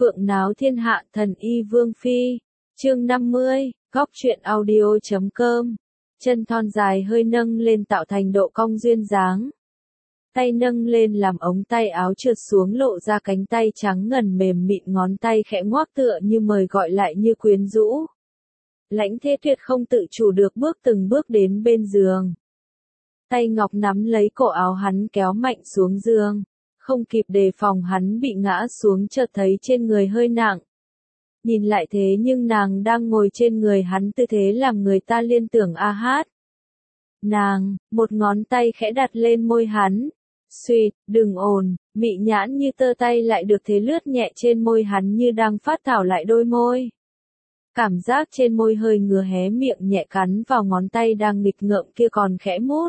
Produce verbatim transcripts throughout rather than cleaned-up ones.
Phượng náo thiên hạ thần y vương phi. Chương năm mươi, góc truyện audio chấm com. Chân thon dài hơi nâng lên tạo thành độ cong duyên dáng. Tay nâng lên làm ống tay áo trượt xuống lộ ra cánh tay trắng ngần mềm mịn, ngón tay khẽ ngoác tựa như mời gọi lại như quyến rũ. Lãnh Thế Tuyệt không tự chủ được bước từng bước đến bên giường. Tay ngọc nắm lấy cổ áo hắn kéo mạnh xuống giường. Không kịp đề phòng hắn bị ngã xuống, chợt thấy trên người hơi nặng. Nhìn lại thế nhưng nàng đang ngồi trên người hắn, tư thế làm người ta liên tưởng a hát. Nàng, một ngón tay khẽ đặt lên môi hắn. Xuyệt, đừng ồn, mị nhãn như tơ tay lại được thế lướt nhẹ trên môi hắn như đang phát thảo lại đôi môi. Cảm giác trên môi hơi ngứa, hé miệng nhẹ cắn vào ngón tay đang nghịch ngợm kia còn khẽ mút.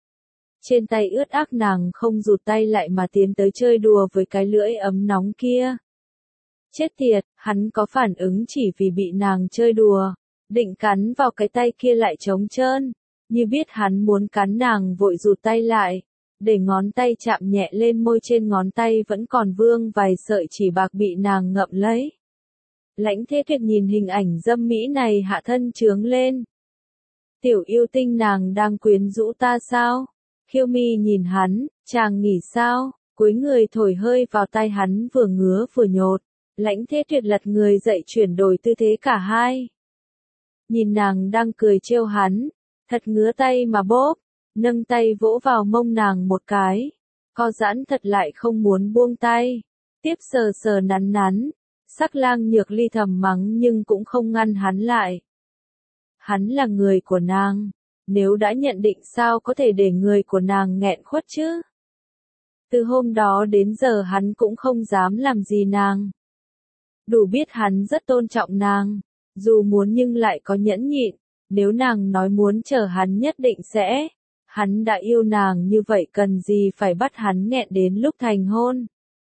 Trên tay ướt ác nàng không rụt tay lại mà tiến tới chơi đùa với cái lưỡi ấm nóng kia. Chết tiệt, hắn có phản ứng chỉ vì bị nàng chơi đùa. Định cắn vào cái tay kia lại trống trơn. Như biết hắn muốn cắn nàng vội rụt tay lại. Để ngón tay chạm nhẹ lên môi, trên ngón tay vẫn còn vương vài sợi chỉ bạc bị nàng ngậm lấy. Lãnh Thế Tuyệt nhìn hình ảnh dâm mỹ này hạ thân trướng lên. Tiểu yêu tinh, nàng đang quyến rũ ta sao? Khiêu Mi nhìn hắn, chàng nghỉ sao? Cúi người thổi hơi vào tai hắn, vừa ngứa vừa nhột. Lãnh Thế Tuyệt lật người dậy chuyển đổi tư thế cả hai. Nhìn nàng đang cười trêu hắn, thật ngứa tay mà bóp, nâng tay vỗ vào mông nàng một cái. Co giãn thật lại không muốn buông tay. Tiếp sờ sờ nắn nắn. Sắc Lang Nhược Ly thầm mắng nhưng cũng không ngăn hắn lại. Hắn là người của nàng. Nếu đã nhận định sao có thể để người của nàng nghẹn khuất chứ? Từ hôm đó đến giờ hắn cũng không dám làm gì nàng. Đủ biết hắn rất tôn trọng nàng. Dù muốn nhưng lại có nhẫn nhịn. Nếu nàng nói muốn chờ hắn nhất định sẽ. Hắn đã yêu nàng như vậy cần gì phải bắt hắn nghẹn đến lúc thành hôn.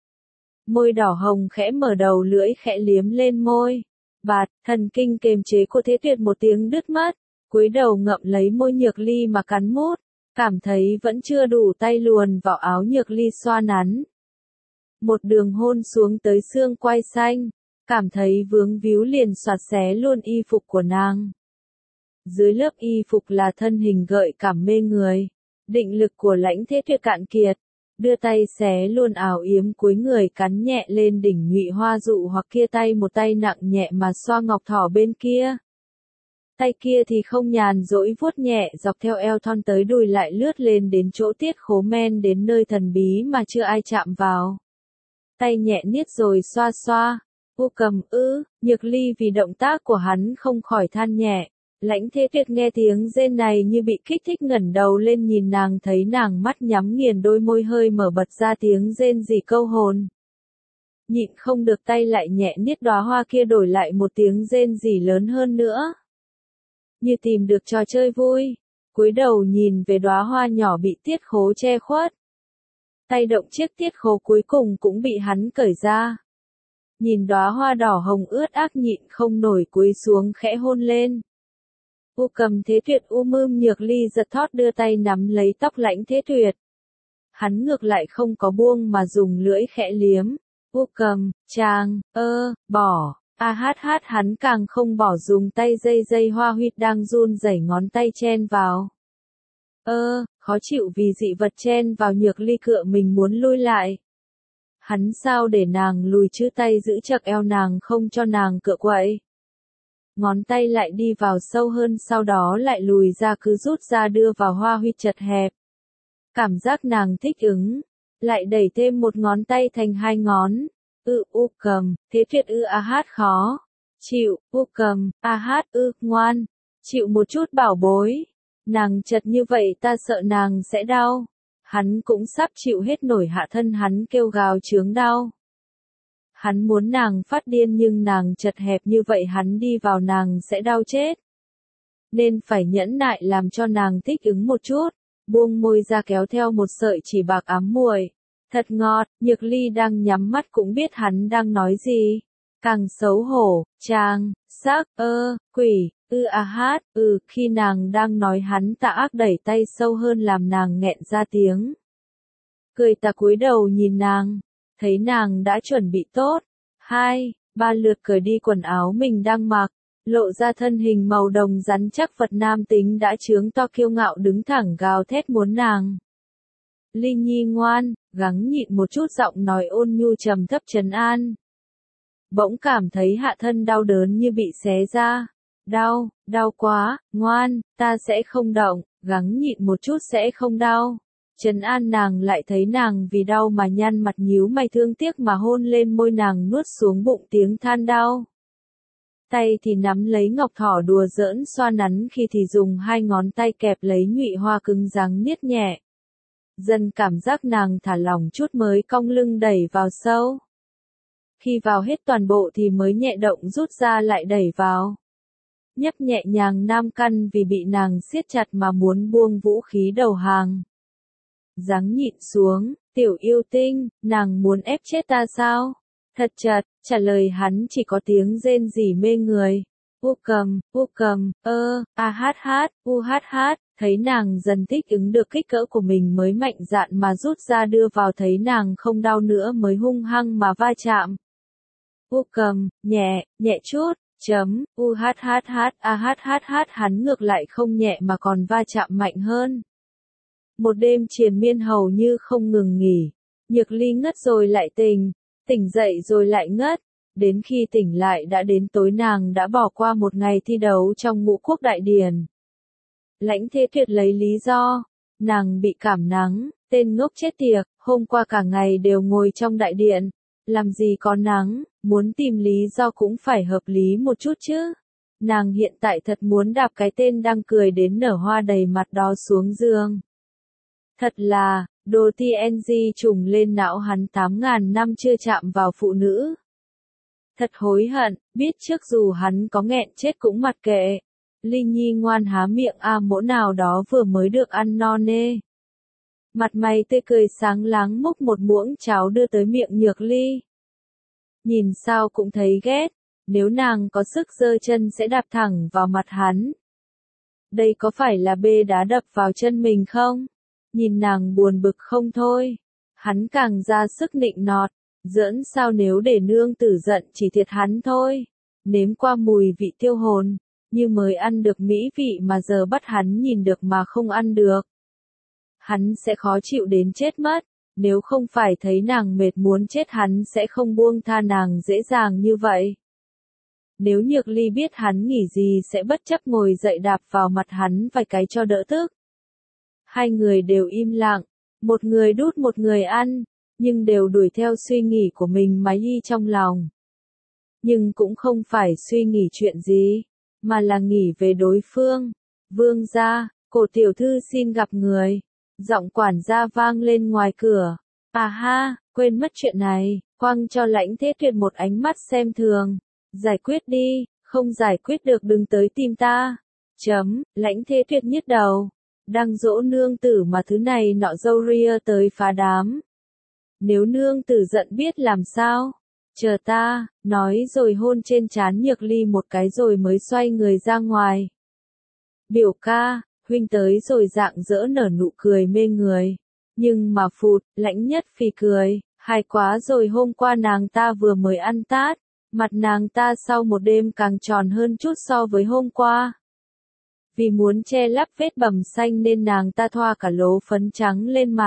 Môi đỏ hồng khẽ mở, đầu lưỡi khẽ liếm lên môi. Bạt, thần kinh kềm chế của Thế Tuyệt một tiếng đứt mất. Cúi đầu ngậm lấy môi Nhược Ly mà cắn mút. Cảm thấy vẫn chưa đủ, tay luồn vào áo Nhược Ly xoa nắn. Một đường hôn xuống tới xương quai xanh. Cảm thấy vướng víu liền xoạt xé luôn y phục của nàng. Dưới lớp y phục là thân hình gợi cảm mê người. Định lực của Lãnh Thế Tuyệt cạn kiệt. Đưa tay xé luôn áo yếm, cúi người cắn nhẹ lên đỉnh nhụy hoa dụ hoặc kia, tay một tay nặng nhẹ mà xoa ngọc thỏ bên kia. Tay kia thì không nhàn dỗi vuốt nhẹ dọc theo eo thon tới đùi, lại lướt lên đến chỗ tiết khố, men đến nơi thần bí mà chưa ai chạm vào. Tay nhẹ niết rồi xoa xoa. U cầm ư, Nhược Ly vì động tác của hắn không khỏi than nhẹ. Lãnh Thế Tuyệt nghe tiếng rên này như bị kích thích, ngẩng đầu lên nhìn nàng, thấy nàng mắt nhắm nghiền, đôi môi hơi mở, bật ra tiếng rên rỉ câu hồn. Nhịn không được, tay lại nhẹ niết đóa hoa kia, đổi lại một tiếng rên rỉ lớn hơn nữa. Như tìm được trò chơi vui, cúi đầu nhìn về đóa hoa nhỏ bị tiết khố che khuất. Tay động chiếc tiết khố cuối cùng cũng bị hắn cởi ra. Nhìn đóa hoa đỏ hồng ướt ác, nhịn không nổi cúi xuống khẽ hôn lên. U cầm Thế Tuyệt u mưm, Nhược Ly giật thót đưa tay nắm lấy tóc Lãnh Thế Tuyệt. Hắn ngược lại không có buông mà dùng lưỡi khẽ liếm. U cầm, chàng, ơ, bỏ, a hát hát, hắn càng không bỏ, dùng tay dây dây hoa huyệt đang run rẩy ngón tay chen vào. Ơ, khó chịu vì dị vật chen vào, Nhược Ly cựa mình muốn lui lại. Hắn sao để nàng lùi chứ, tay giữ chặt eo nàng không cho nàng cựa quậy. Ngón tay lại đi vào sâu hơn, sau đó lại lùi ra, cứ rút ra đưa vào hoa huyệt chật hẹp. Cảm giác nàng thích ứng, lại đẩy thêm một ngón tay thành hai ngón. Ư u cầm, Thế Tuyệt ư a hát khó. Chịu, u cầm, a hát ư, ngoan. Chịu một chút bảo bối. Nàng chật như vậy ta sợ nàng sẽ đau. Hắn cũng sắp chịu hết nổi, hạ thân hắn kêu gào chướng đau. Hắn muốn nàng phát điên nhưng nàng chật hẹp như vậy, hắn đi vào nàng sẽ đau chết. Nên phải nhẫn nại làm cho nàng thích ứng một chút. Buông môi ra kéo theo một sợi chỉ bạc ám muội. Thật ngọt, Nhược Ly đang nhắm mắt cũng biết hắn đang nói gì. Càng xấu hổ, chàng, sắc, ơ, quỷ, ư a hát, ừ, khi nàng đang nói hắn tà ác đẩy tay sâu hơn làm nàng nghẹn ra tiếng. Cười tà, cúi đầu nhìn nàng. Thấy nàng đã chuẩn bị tốt, hai, ba lượt cởi đi quần áo mình đang mặc, lộ ra thân hình màu đồng rắn chắc vật nam tính đã chướng to kiêu ngạo đứng thẳng gào thét muốn nàng. Ly Nhi ngoan, gắng nhịn một chút, giọng nói ôn nhu trầm thấp trấn an. Bỗng cảm thấy hạ thân đau đớn như bị xé ra. Đau, đau quá, ngoan, ta sẽ không động, gắng nhịn một chút sẽ không đau. Trấn an nàng, lại thấy nàng vì đau mà nhăn mặt nhíu mày thương tiếc mà hôn lên môi nàng, nuốt xuống bụng tiếng than đau. Tay thì nắm lấy ngọc thỏ đùa giỡn xoa nắn, khi thì dùng hai ngón tay kẹp lấy nhụy hoa cứng rắn niết nhẹ. Dần cảm giác nàng thả lỏng chút mới cong lưng đẩy vào sâu. Khi vào hết toàn bộ thì mới nhẹ động rút ra lại đẩy vào. Nhấp nhẹ nhàng nam căn vì bị nàng siết chặt mà muốn buông vũ khí đầu hàng. Giáng nhịn xuống, tiểu yêu tinh, nàng muốn ép chết ta sao? Thật chật, trả lời hắn chỉ có tiếng rên rỉ mê người. U cầm, u cầm, ơ, a hát hát, u hát hát, thấy nàng dần thích ứng được kích cỡ của mình mới mạnh dạn mà rút ra đưa vào, thấy nàng không đau nữa mới hung hăng mà va chạm. U cầm, nhẹ, nhẹ chút, chấm, u hát hát hát, a hát hát hát, hắn ngược lại không nhẹ mà còn va chạm mạnh hơn. Một đêm triền miên hầu như không ngừng nghỉ, Nhược Ly ngất rồi lại tỉnh, tỉnh dậy rồi lại ngất, đến khi tỉnh lại đã đến tối, nàng đã bỏ qua một ngày thi đấu trong Ngũ Quốc Đại Điển. Lãnh Thế Tuyệt lấy lý do, nàng bị cảm nắng, tên ngốc chết tiệt, hôm qua cả ngày đều ngồi trong đại điện, làm gì có nắng, muốn tìm lý do cũng phải hợp lý một chút chứ. Nàng hiện tại thật muốn đạp cái tên đang cười đến nở hoa đầy mặt đó xuống giường. Thật là, đồ tê en giê trùng lên não hắn, tám ngàn năm chưa chạm vào phụ nữ. Thật hối hận, biết trước dù hắn có nghẹn chết cũng mặc kệ. Ly Nhi ngoan há miệng a à, mỗ nào đó vừa mới được ăn no nê. Mặt mày tươi cười sáng láng múc một muỗng cháo đưa tới miệng Nhược Ly. Nhìn sao cũng thấy ghét, nếu nàng có sức giơ chân sẽ đạp thẳng vào mặt hắn. Đây có phải là bê đá đập vào chân mình không? Nhìn nàng buồn bực không thôi. Hắn càng ra sức nịnh nọt, giỡn sao nếu để nương tử giận chỉ thiệt hắn thôi. Nếm qua mùi vị tiêu hồn, như mới ăn được mỹ vị mà giờ bắt hắn nhìn được mà không ăn được. Hắn sẽ khó chịu đến chết mất, nếu không phải thấy nàng mệt muốn chết hắn sẽ không buông tha nàng dễ dàng như vậy. Nếu Nhược Ly biết hắn nghỉ gì sẽ bất chấp ngồi dậy đạp vào mặt hắn vài cái cho đỡ tức. Hai người đều im lặng, một người đút một người ăn, nhưng đều đuổi theo suy nghĩ của mình mà y trong lòng. Nhưng cũng không phải suy nghĩ chuyện gì, mà là nghĩ về đối phương. Vương gia, cổ tiểu thư xin gặp người. Giọng quản gia vang lên ngoài cửa. À ha, quên mất chuyện này, quăng cho Lãnh Thế Tuyệt một ánh mắt xem thường. Giải quyết đi, không giải quyết được đừng tới tìm ta. Chấm, Lãnh Thế Tuyệt nhức đầu. Đang dỗ nương tử mà thứ này nọ dâu ria tới phá đám. Nếu nương tử giận biết làm sao? Chờ ta, nói rồi hôn trên trán Nhược Ly một cái rồi mới xoay người ra ngoài. Biểu ca, huynh tới rồi, dạng dỡ nở nụ cười mê người. Nhưng mà phụt, Lãnh Nhất Phì cười, hay quá rồi, hôm qua nàng ta vừa mới ăn tát, mặt nàng ta sau một đêm càng tròn hơn chút so với hôm qua. Vì muốn che lấp vết bầm xanh nên nàng ta thoa cả lố phấn trắng lên mặt.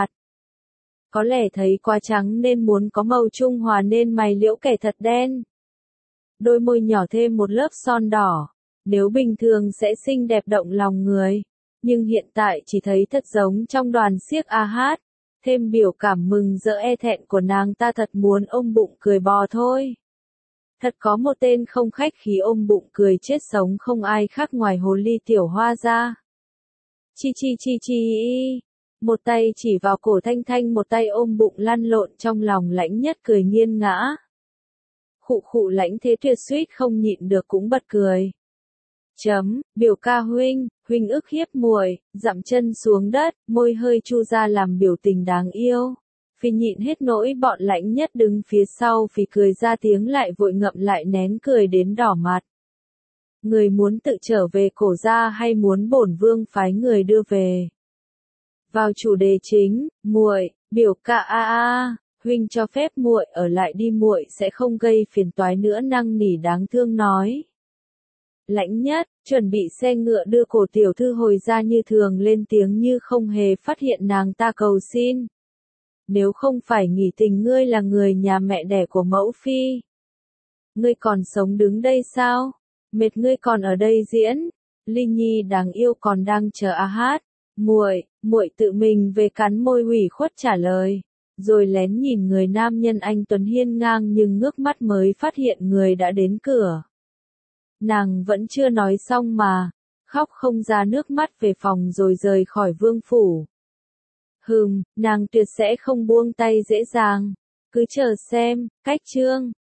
Có lẽ thấy quá trắng nên muốn có màu trung hòa nên mày liễu kẻ thật đen. Đôi môi nhỏ thêm một lớp son đỏ, nếu bình thường sẽ xinh đẹp động lòng người. Nhưng hiện tại chỉ thấy thật giống trong đoàn xiếc a hát, thêm biểu cảm mừng rỡ e thẹn của nàng ta thật muốn ôm bụng cười bò thôi. Thật có một tên không khách khí ôm bụng cười chết sống không ai khác ngoài hồ ly tiểu hoa ra. Chi chi chi chi y. Một tay chỉ vào cổ Thanh Thanh, một tay ôm bụng lăn lộn trong lòng Lãnh Nhất cười nghiêng ngã. Khụ khụ, Lãnh Thế Tuyệt suýt không nhịn được cũng bật cười. Chấm, biểu ca huynh, huynh ức hiếp muội, dậm chân xuống đất, môi hơi chu ra làm biểu tình đáng yêu. Phi nhịn hết nỗi bọn Lãnh Nhất đứng phía sau, Phi cười ra tiếng lại vội ngậm lại nén cười đến đỏ mặt. Người muốn tự trở về cổ gia hay muốn bổn vương phái người đưa về? Vào chủ đề chính, muội, biểu ca a a, huynh cho phép muội ở lại đi, muội sẽ không gây phiền toái nữa, năn nỉ đáng thương nói. Lãnh Nhất, chuẩn bị xe ngựa đưa Cổ tiểu thư hồi ra như thường, lên tiếng như không hề phát hiện nàng ta cầu xin. Nếu không phải nghỉ tình, ngươi là người nhà mẹ đẻ của mẫu phi. Ngươi còn sống đứng đây sao? Mệt ngươi còn ở đây diễn. Ly Nhi đáng yêu còn đang chờ A Hát. Muội, muội tự mình về, cắn môi ủy khuất trả lời. Rồi lén nhìn người nam nhân anh tuấn hiên ngang, nhưng ngước mắt mới phát hiện người đã đến cửa. Nàng vẫn chưa nói xong mà, khóc không ra nước mắt, về phòng rồi rời khỏi vương phủ. Hừm, nàng tuyệt sẽ không buông tay dễ dàng. Cứ chờ xem, cách chương.